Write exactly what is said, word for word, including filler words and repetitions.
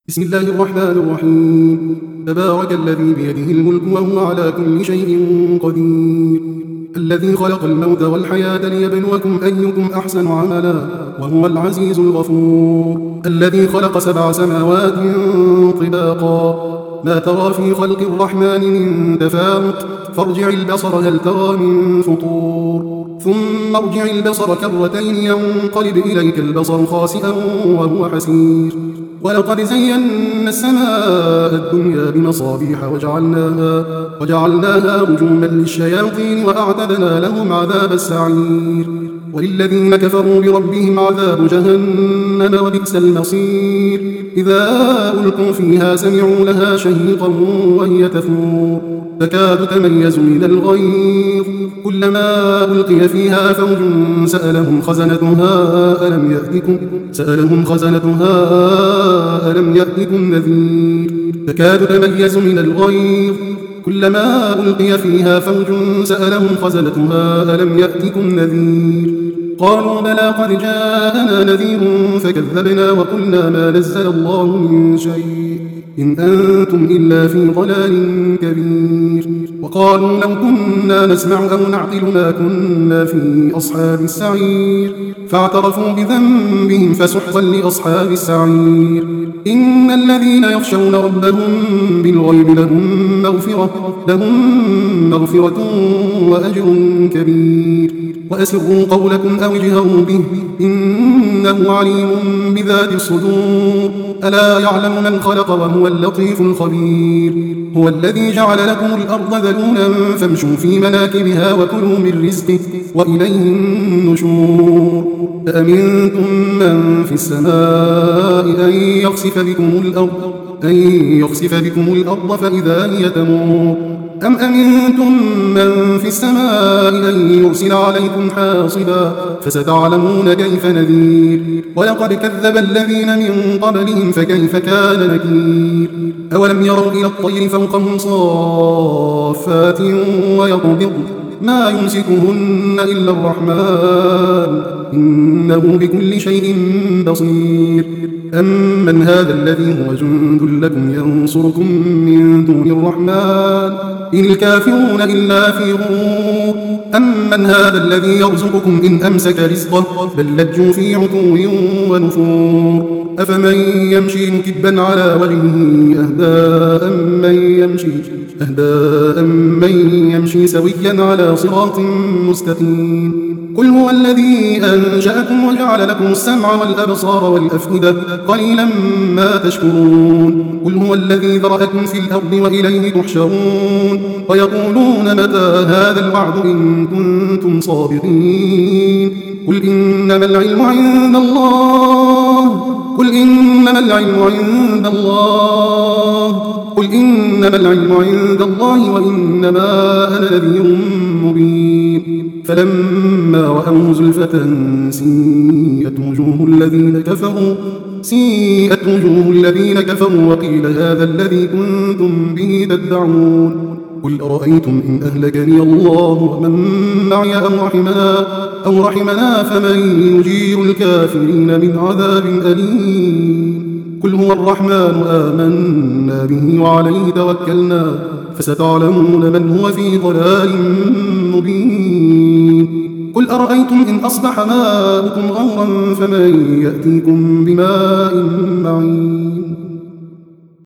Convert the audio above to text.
بسم الله الرحمن الرحيم. تبارك الذي بيده الملك وهو على كل شيء قدير، الذي خلق الموت والحياة ليبلوكم أيكم أحسن عملا وهو العزيز الغفور، الذي خلق سبع سماوات طباقا ما ترى في خلق الرحمن من تفاوت فارجع البصر هل ترى من فطور ثم ارجع البصر كرتين ينقلب إليك البصر خاسئا وهو حسير. ولقد زينا السماء الدنيا بمصابيح وجعلناها, وجعلناها رجوما للشياطين وأعتدنا لهم عذاب السعير. وللذين كفروا بربهم عذاب جهنم وبئس المصير. إذا ألقوا فيها سمعوا لها شهيقا وهي تفور تكاد تميز من الغيظ كلما ألقي فيها فوج سألهم خزنتها ألم يأتكم سألهم خزنتها ألم يأتكم نذير تكاد تميز من الغيظ كلما ألقي فيها فوج سألهم خزنتها ألم يأتكم نذير قالوا بلى قد جاءنا نذير فكذبنا وقلنا ما نزل الله من شيء إن أنتم إلا في ضلال كبير. وقالوا لو كنا نسمع أو نعقل ما كنا في أصحاب السعير فاعترفوا بذنبهم فسحقا لأصحاب السعير. إن الذين يخشون ربهم بالغيب لهم مغفرة, لهم مغفرة وأجر كبير. وأسروا قولكم أو اجهروا به إنه عليم بذات الصدور ألا يعلم من خلق وهو اللطيف الخبير. هو الذي جعل لكم الأرض ذلولا فامشوا في مناكبها وكلوا من رزقه وإليه النشور. أأمنتم من في السماء أن يخسف بكم الأرض أن يخسف بكم الأرض فإذا هي تمور أم أمنتم من في السماء أن يرسل عليكم حاصبا فستعلمون كيف نذير. ولقد كذب الذين من قبلهم فكيف كان نكير. أولم يروا إلى الطير فوقهم صافات ويقبض ما يمسكهن إلا الرحمن إنه بكل شيء بصير. أمن هذا الذي هو جند لكم ينصركم من دون الرحمن إن الكافرون إلا في غرور. أمن هذا الذي يرزقكم إن أمسك رزقه بل لجوا في عتو ونفور. أفمن يمشي مكبا على وجهه أهدى أمن يمشي أهدى أمن يمشي سويا على صراط مستقيم. قل هو الذي أنشأكم وجعل لكم السمع والأبصار والأفئدة قليلا ما تشكرون. قل هو الذي ذرأكم في الأرض وإليه تحشرون. ويقولون متى هذا الوعد إن كنتم صادقين. قل إنما العلم عند الله قل إنما العلم عند الله قل إنما العلم عند الله وإنما أنا نذير مبين. فلما رأوه زلفة سيئت وجوه الذين كفروا سيئت وجوه الذين كفروا وقيل هذا الذي كنتم به تدعون. قل أرأيتم إن أهلكني الله ومن معي أو رحمنا, أو رحمنا فمن يجير الكافرين من عذاب أليم. قل هو الرحمن آمنا به وعليه توكلنا فستعلمون من هو في ضلال مبين. قل أرأيتم إن أصبح ماؤكم غورا فمن يأتيكم بماء معين.